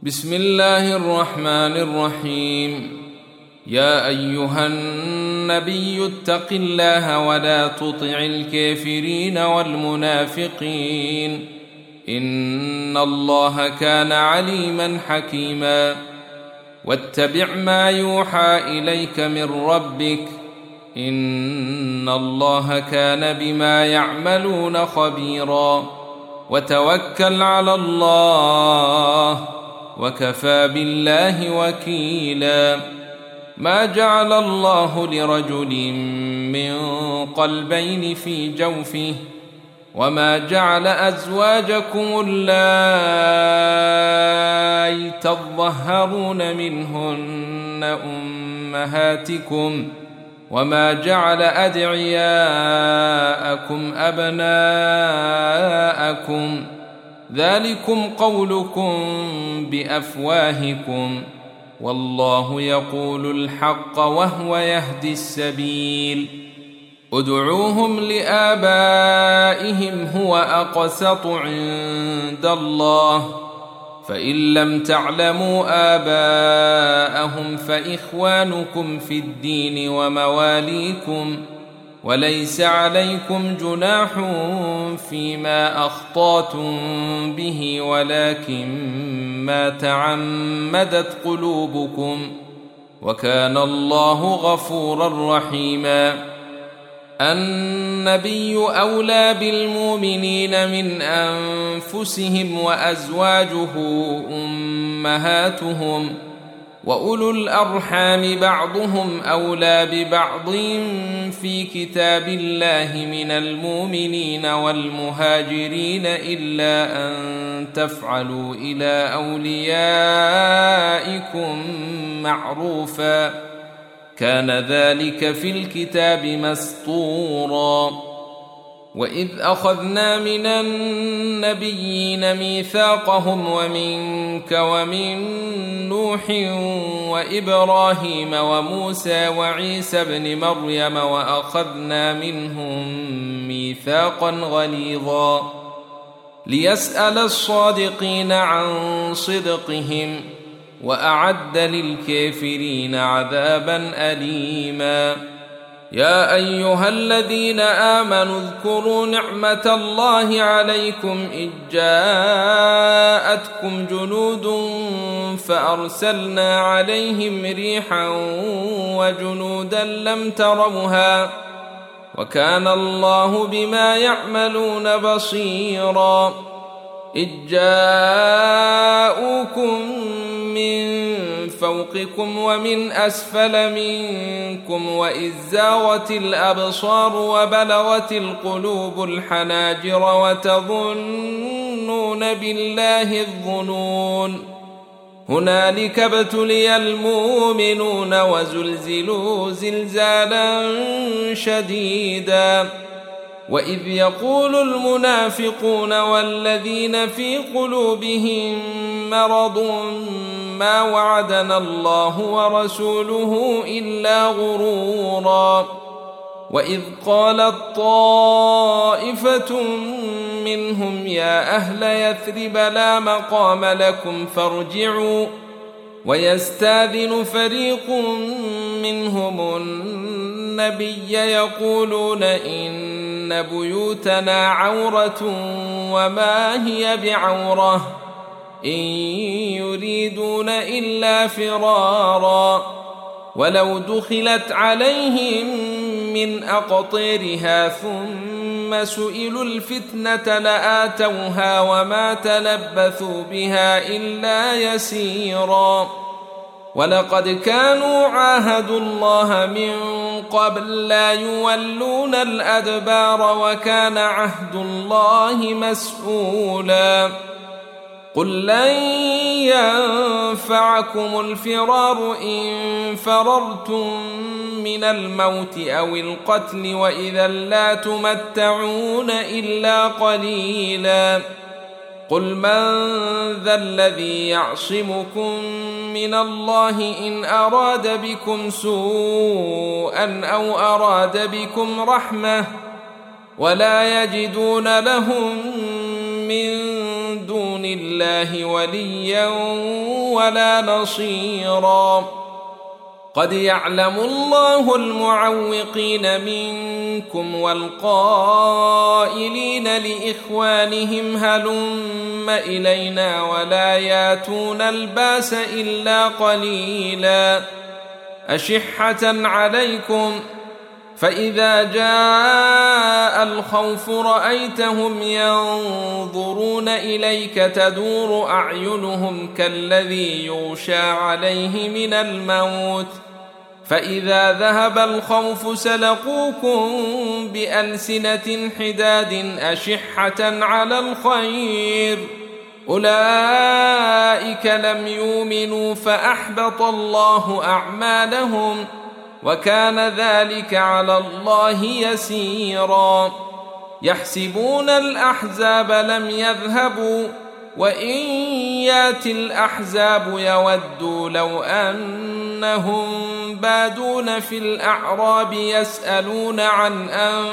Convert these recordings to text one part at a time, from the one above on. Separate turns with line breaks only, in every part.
بسم الله الرحمن الرحيم. يا أيها النبي اتق الله ولا تطع الكافرين والمنافقين إن الله كان عليما حكيما. واتبع ما يوحى إليك من ربك إن الله كان بما يعملون خبيرا. وتوكل على الله وكفى بالله وكيلا. ما جعل الله لرجل من قلبين في جوفه وما جعل أزواجكم اللائي تظهرون منهن أمهاتكم وما جعل أدعياءكم أبناءكم ذلكم قولكم بأفواهكم والله يقول الحق وهو يهدي السبيل. ادعوهم لآبائهم هو أقسط عند الله فإن لم تعلموا آباءهم فإخوانكم في الدين ومواليكم وليس عليكم جناح فيما أخطأتم به ولكن ما تعمدت قلوبكم وكان الله غفورا رحيما. النبي أولى بالمؤمنين من أنفسهم وأزواجه أمهاتهم وأولو الأرحام بعضهم أولى ببعض في كتاب الله من المؤمنين والمهاجرين إلا أن تفعلوا إلى أوليائكم معروفا كان ذلك في الكتاب مسطورا. وإذ أخذنا من النبيين ميثاقهم ومنك ومن نوح وإبراهيم وموسى وعيسى بن مريم وأخذنا منهم ميثاقا غليظا ليسأل الصادقين عن صدقهم وأعد للكافرين عذابا أليما. يا أيها الذين آمنوا اذكروا نعمة الله عليكم إذ جاءتكم جنود فأرسلنا عليهم ريحا وجنودا لم تروها وكان الله بما يعملون بصيرا. إذ جاءوكم من فوقكم ومن أسفل منكم وإذ زاغت الأبصار وبلغت القلوب الحناجر وتظنون بالله الظنون. هنالك ابتلي المؤمنون وزلزلوا زلزالا شديدا. وإذ يقول المنافقون والذين في قلوبهم مرض ما وعدنا الله ورسوله إلا غرورا. وإذ قالت طائفة منهم يا أهل يثرب لا مقام لكم فارجعوا ويستاذن فريق منهم النبي يقولون إن بيوتنا عورة وما هي بعورة إن يريدون إلا فرارا ولو دخلت عليهم من أقطيرها ثم سئلوا الفتنة لآتوها وما تلبثوا بها إلا يسيرا. ولقد كانوا عاهدوا الله من قبل لا يولون الأدبار وكان عهد الله مسؤولا. قل لن ينفعكم الفرار إن فررتم من الموت أو القتل وإذا لا تمتعون إلا قليلا. قل من ذا الذي يعصمكم من الله إن أراد بكم سوءا أو أراد بكم رحمة ولا يجدون لهم من دون الله وليا ولا نصيرا. قد يعلم الله المعوقين منكم والقائلين لإخوانهم هلم إلينا ولا ياتون الباس إلا قليلا أشحة عليكم فإذا جاء الخوف رأيتهم ينظرون إليك تدور أعينهم كالذي يغشى عليه من الموت فإذا ذهب الخوف سلقوكم بألسنة حداد أشحة على الخير أولئك لم يؤمنوا فأحبط الله أعمالهم وكان ذلك على الله يسيرا. يحسبون الأحزاب لم يذهبوا وإن يأتي الأحزاب يودوا لو أنهم بادون في الأعراب يسألون عن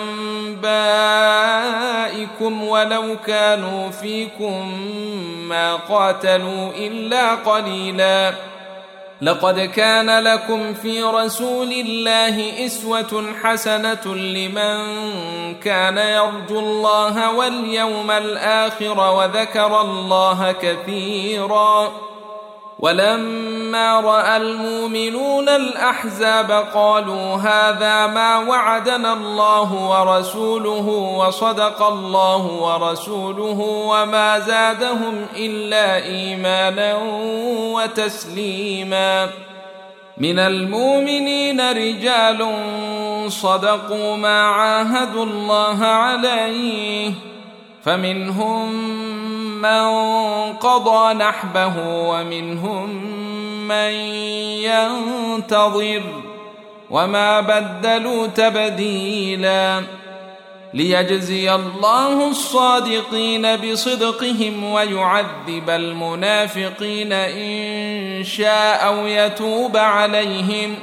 أنبائكم ولو كانوا فيكم ما قاتلوا إلا قليلا. لقد كان لكم في رسول الله أسوة حسنة لمن كان يرجو الله واليوم الآخر وذكر الله كثيرا. ولما رأى المؤمنون الأحزاب قالوا هذا ما وعدنا الله ورسوله وصدق الله ورسوله وما زادهم إلا إيمانا وتسليما. من المؤمنين رجال صدقوا ما عاهدوا الله عليه فمنهم من قضى نحبه ومنهم من ينتظر وما بدلوا تبديلا. ليجزي الله الصادقين بصدقهم ويعذب المنافقين إن شاء أو يتوب عليهم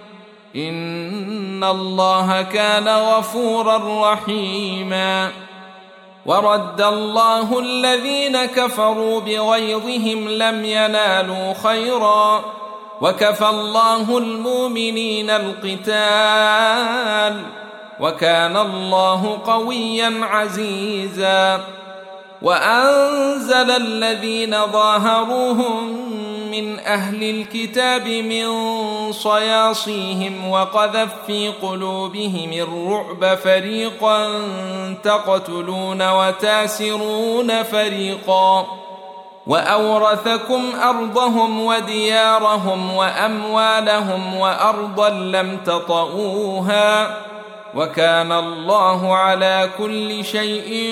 إن الله كان غفورا رحيما. ورد الله الذين كفروا بغيظهم لم ينالوا خيرا وكفى الله المؤمنين القتال وكان الله قويا عزيزا. وأنزل الذين ظاهروهم من أهل الكتاب من صياصيهم وقذف في قلوبهم الرعب فريقا تقتلون وتاسرون فريقا وأورثكم أرضهم وديارهم وأموالهم وأرضا لم تطئوها وكان الله على كل شيء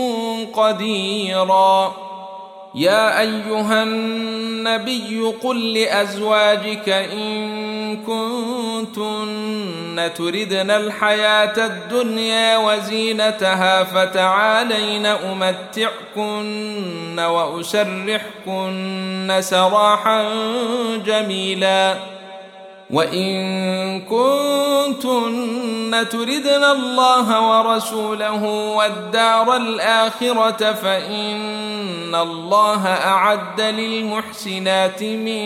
قديرا. يا أيها النبي قل لأزواجك إن كنتن تردن الحياة الدنيا وزينتها فتعالين أمتعكن وأسرحكن سراحا جميلا. وإن كنتن تردن الله ورسوله والدار الآخرة فإن الله أعد للمحسنات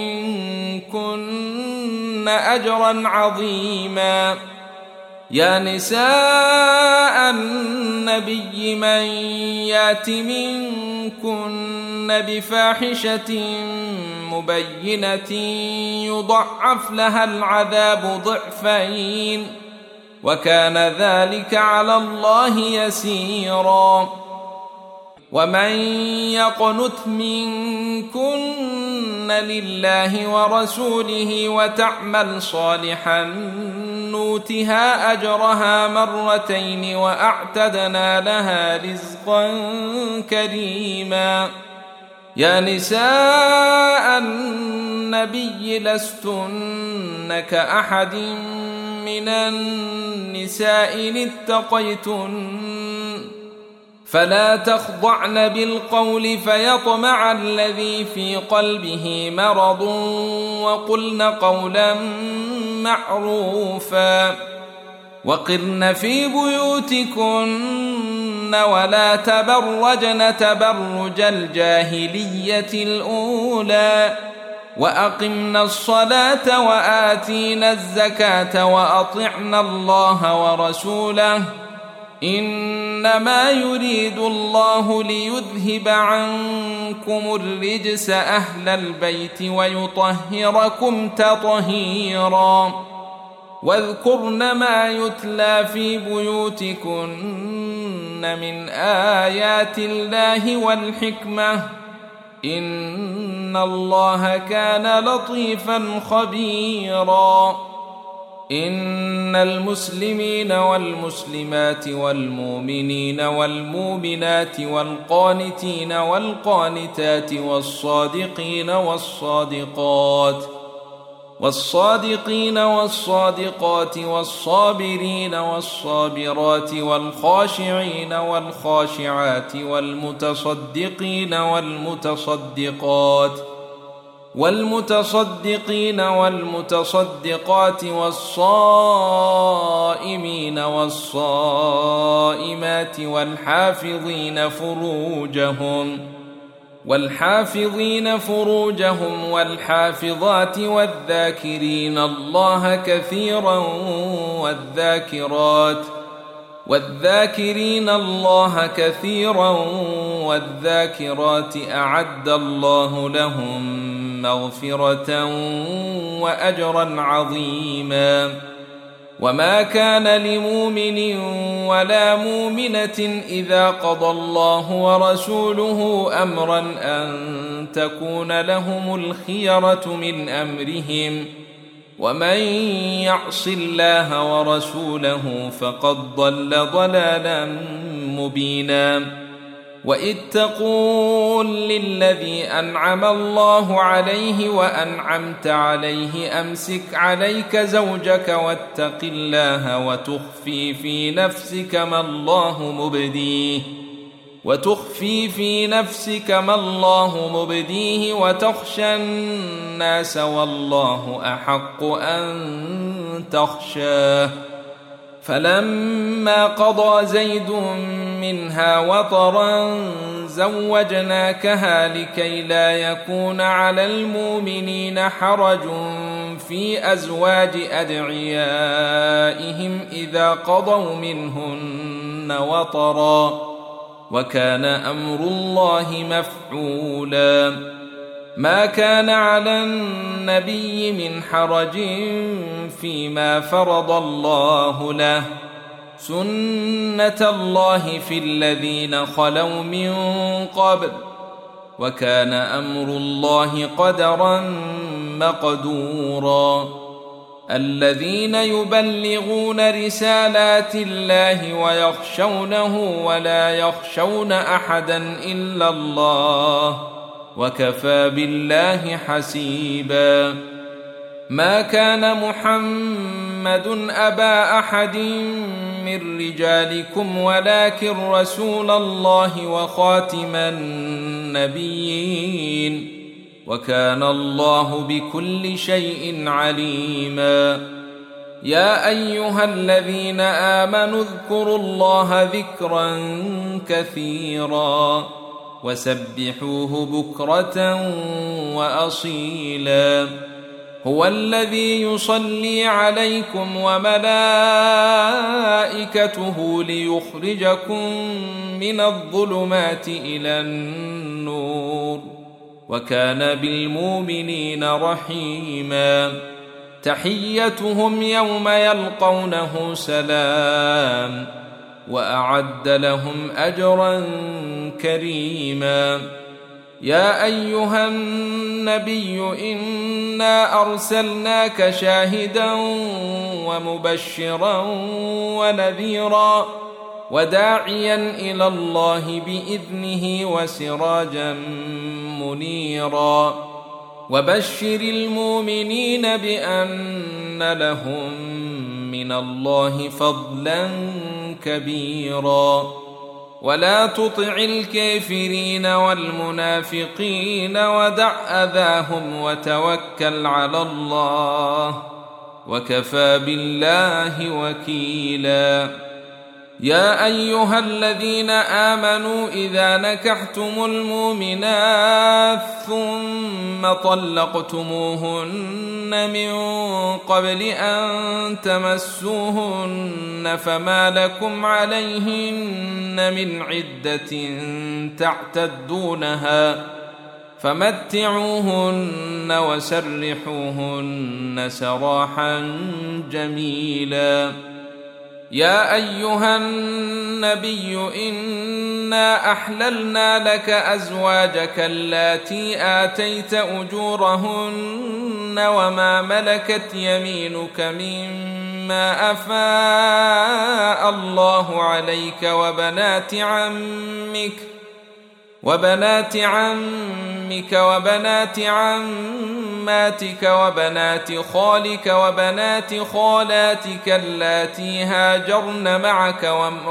منكن أجرا عظيما. يا نساء النبي من يات منكن بفاحشة مبينة يضعف لها العذاب ضعفين وكان ذلك على الله يسيرا. ومن يقنت منكن لله ورسوله وتعمل صالحا نؤتها أجرها مرتين وأعتدنا لها رزقا كريما. يا نساء النبي لستن كأحد من النساء إن اتقيتن فلا تخضعن بالقول فيطمع الذي في قلبه مرض وقلن قولا معروفا. وقرن في بيوتكن ولا تبرجن تبرج الجاهلية الأولى وأقمنا الصلاة وآتينا الزكاة وأطعنا الله ورسوله إنما يريد الله ليذهب عنكم الرجس أهل البيت ويطهركم تطهيرا واذكرن ما يتلى في بيوتكن من آيات الله والحكمة إن الله كان لطيفا خبيرا إن المسلمين والمسلمات والمؤمنين والمؤمنات والقانتين والقانتات والصادقين والصادقات والصابرين والصابرات والخاشعين والخاشعات والمتصدقين والمتصدقات والصائمين والصائمات والحافظين فروجهم والحافظات والذاكرين الله كثيرا والذاكرين الله كثيرا والذاكرات أعد الله لهم مغفرة وأجرا عظيما وما كان لمؤمن ولا مؤمنة إذا قضى الله ورسوله أمرا أن تكون لهم الخيرة من أمرهم ومن يعص الله ورسوله فقد ضل ضلالا مبينا وإذ تقول للذي أنعم الله عليه وأنعمت عليه أمسك عليك زوجك واتق الله وتخفي في نفسك ما الله مبديه وتخشى الناس والله أحق أن تخشاه فلما قضى زيد منها وطرا زوجناكها لكي لا يكون على المؤمنين حرج في أزواج أدعيائهم إذا قضوا منهن وطرا وكان أمر الله مفعولا ما كان على النبي من حرج فيما فرض الله له سنة الله في الذين خلوا من قبل وكان أمر الله قدرا مقدورا الذين يبلغون رسالات الله ويخشونه ولا يخشون أحدا إلا الله وكفى بالله حسيبا ما كان محمد أبا أحد من رجالكم ولكن رسول الله وخاتم النبيين وكان الله بكل شيء عليما يا أيها الذين آمنوا اذكروا الله ذكرا كثيرا وسبحوه بكرة وأصيلا هو الذي يصلي عليكم وملائكته ليخرجكم من الظلمات إلى النور وكان بالمؤمنين رحيما تحيتهم يوم يلقونه سلام وأعد لهم أجرا كريما يا أيها النبي إنا أرسلناك شاهدا ومبشرا ونذيرا وداعيا إلى الله بإذنه وسراجا منيرا وبشر المؤمنين بأن لهم من الله فضلا كبيرا ولا تطع الكافرين والمنافقين ودع أذاهم وتوكل على الله وكفى بالله وكيلا يا أيها الذين آمنوا إذا نكحتم المؤمنات ثم طلقتموهن من قبل أن تمسوهن فما لكم عليهن من عدة تعتدونها فمتعوهن وسرحوهن سراحا جميلا. يا أيها النبي إنا أحللنا لك أزواجك اللاتي آتيت أجورهن وما ملكت يمينك مما أفاء الله عليك وبنات عمك وبنات عماتك وبنات خالك وبنات خالاتك اللاتي هاجرن معك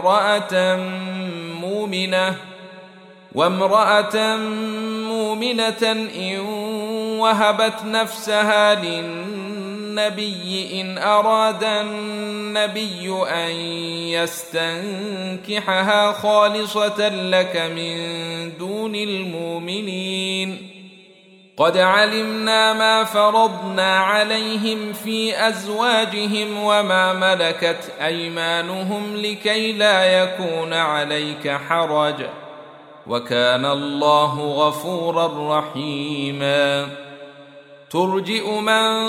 وامرأة مؤمنة إن وهبت نفسها للنبي إن أراد النبي أن يستنكحها خالصة لك من دون المؤمنين. قد علمنا ما فرضنا عليهم في أزواجهم وما ملكت أيمانهم لكي لا يكون عليك حرج وكان الله غفورا رحيما. ترجئ من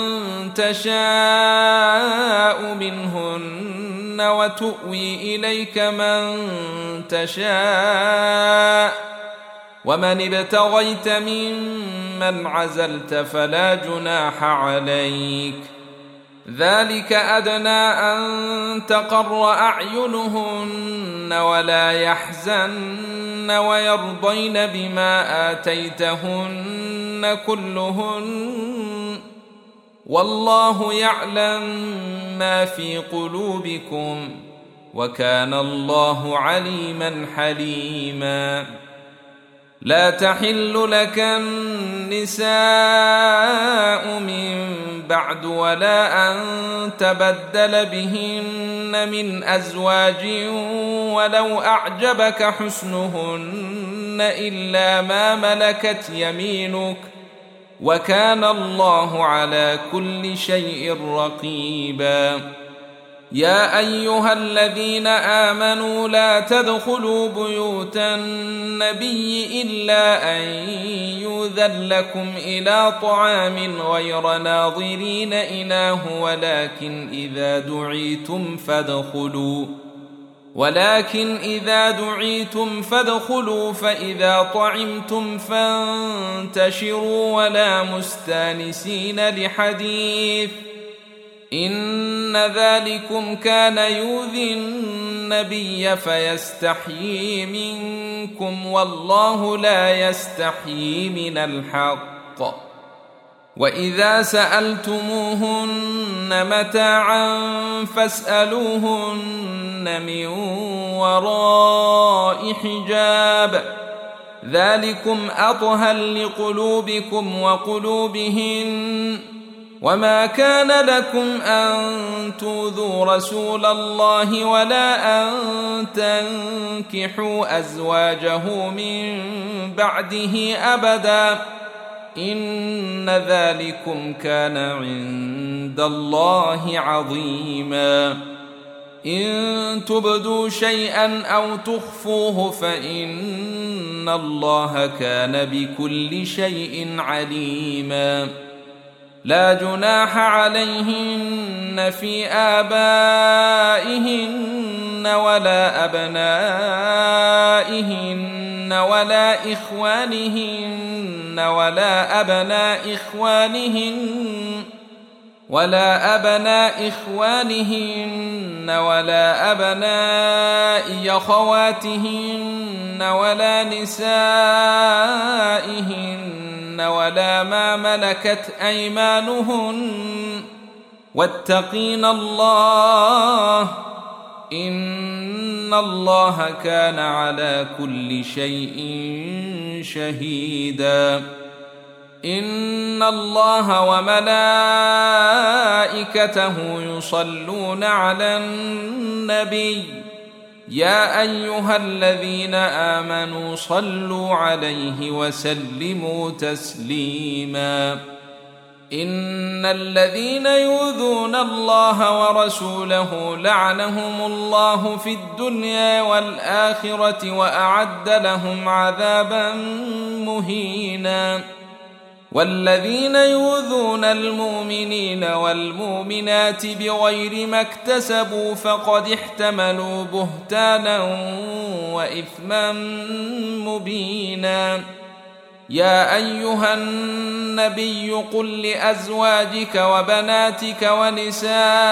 تشاء منهن وتؤوي إليك من تشاء ومن ابتغيت ممن عزلت فلا جناح عليك ذلك أدنى أن تقر أعينهن ولا يحزن ويرضين بما آتيتهن كلهن والله يعلم ما في قلوبكم وكان الله عليما حليما. لا تحل لك النساء من بعد ولا أن تبدل بهن من أزواج ولو أعجبك حسنهن إلا ما ملكت يمينك وكان الله على كل شيء رقيبا. يا أيها الذين آمنوا لا تدخلوا بيوت النبي إلا أن يؤذن لكم إلى طعام غير ناظرين إناه ولكن إذا دعيتم فادخلوا فإذا طعمتم فانتشروا ولا مستانسين لحديث إن ذلكم كان يؤذي النبي فيستحيي منكم والله لا يستحيي من الحق. وإذا سألتموهن متاعا فاسألوهن من وراء حجاب ذلكم أطهر لقلوبكم وقلوبهن وما كان لكم أن تؤذوا رسول الله ولا أن تنكحوا أزواجه من بعده أبدا إن ذلكم كان عند الله عظيما. إن تبدوا شيئا أو تخفوه فإن الله كان بكل شيء عليما. لا جناح عليهن في آبائهن ولا أبنائهن ولا إخوانهن ولا أبناء إخوانهن ولا أبناء أخواتهن ولا نسائهن ولا ما ملكت أيمانهن واتقين الله إن الله كان على كل شيء شهيدا. إن الله وملائكته يصلون على النبي يا أيها الذين آمنوا صلوا عليه وسلموا تسليما إن الذين يؤذون الله ورسوله لعنهم الله في الدنيا والآخرة وأعد لهم عذابا مهينا والذين يؤذون المؤمنين والمؤمنات بغير ما اكتسبوا فقد احتملوا بهتانا وإثما مبينا يا أيها النبي قل لأزواجك وبناتك ونساء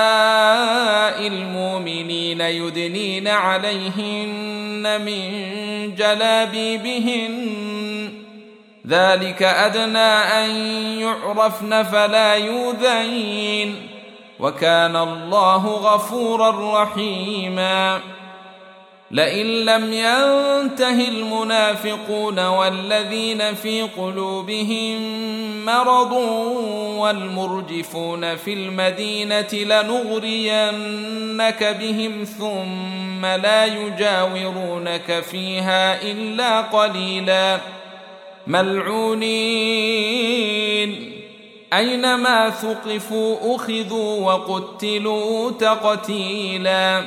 المؤمنين يدنين عليهن من جلابيبهن ذلك أدنى أن يعرفن فلا يؤذين وكان الله غفورا رحيما لئن لم ينته المنافقون والذين في قلوبهم مرض والمرجفون في المدينة لنغرينك بهم ثم لا يجاورونك فيها إلا قليلا ملعونين أينما ثقفوا أخذوا وقتلوا تقتيلا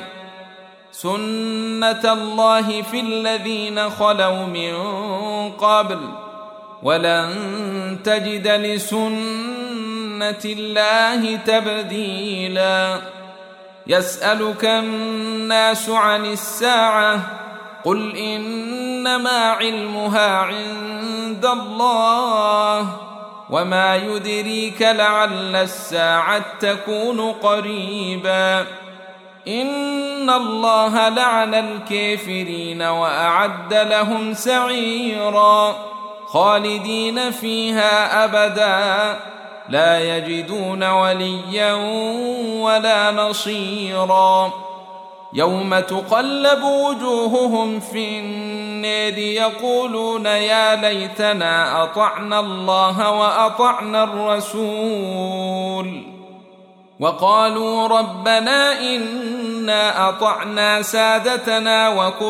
سنة الله في الذين خلوا من قبل ولن تجد لسنة الله تبديلا يسألك الناس عن الساعة قل إنما علمها عند الله وما يدريك لعل الساعة تكون قريبا إن الله لعن الكافرين وأعد لهم سعيرا خالدين فيها أبدا لا يجدون وليا ولا نصيرا يوم تقلب وجوههم في النار يقولون يا ليتنا أطعنا الله وأطعنا الرسول وقالوا ربنا إنا أطعنا سادتنا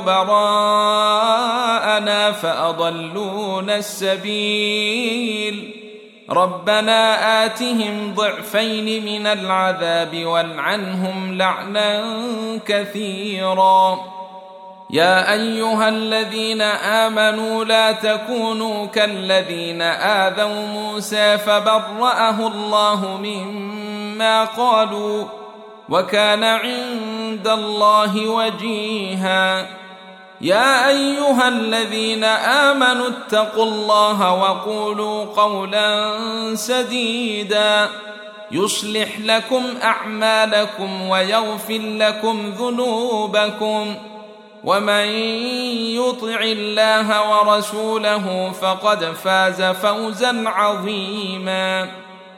وكبراءنا فأضلونا السبيل ربنا آتهم ضعفين من العذاب والعنهم لعنا كثيرا يا أيها الذين آمنوا لا تكونوا كالذين آذوا موسى فبرأه الله مما قالوا وكان عند الله وجيها يا أيها الذين آمنوا اتقوا الله وقولوا قولا سديدا يصلح لكم أعمالكم ويغفر لكم ذنوبكم ومن يطع الله ورسوله فقد فاز فوزا عظيما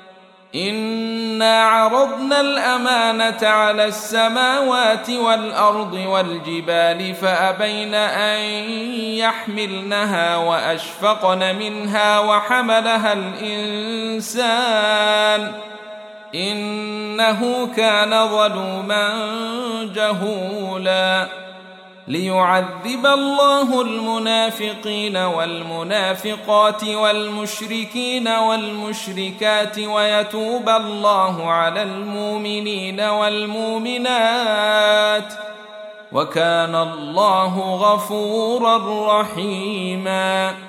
إنا عرضنا الأمانة على السماوات والأرض والجبال فأبين أن يحملنها وأشفقن منها وحملها الإنسان إنه كان ظلوما جهولا ليعذب الله المنافقين والمنافقات والمشركين والمشركات ويتوب الله على المؤمنين والمؤمنات وكان الله غفورا رحيما